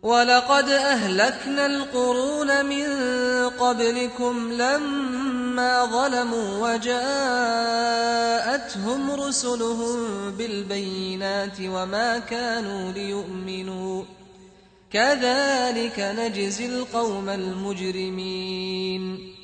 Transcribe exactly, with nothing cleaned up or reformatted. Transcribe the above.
ولقد أهلكنا القرون من قبلكم لما ظلموا وجاءتهم رسلهم بالبينات وما كانوا ليؤمنوا كذلك نجزي القوم المجرمين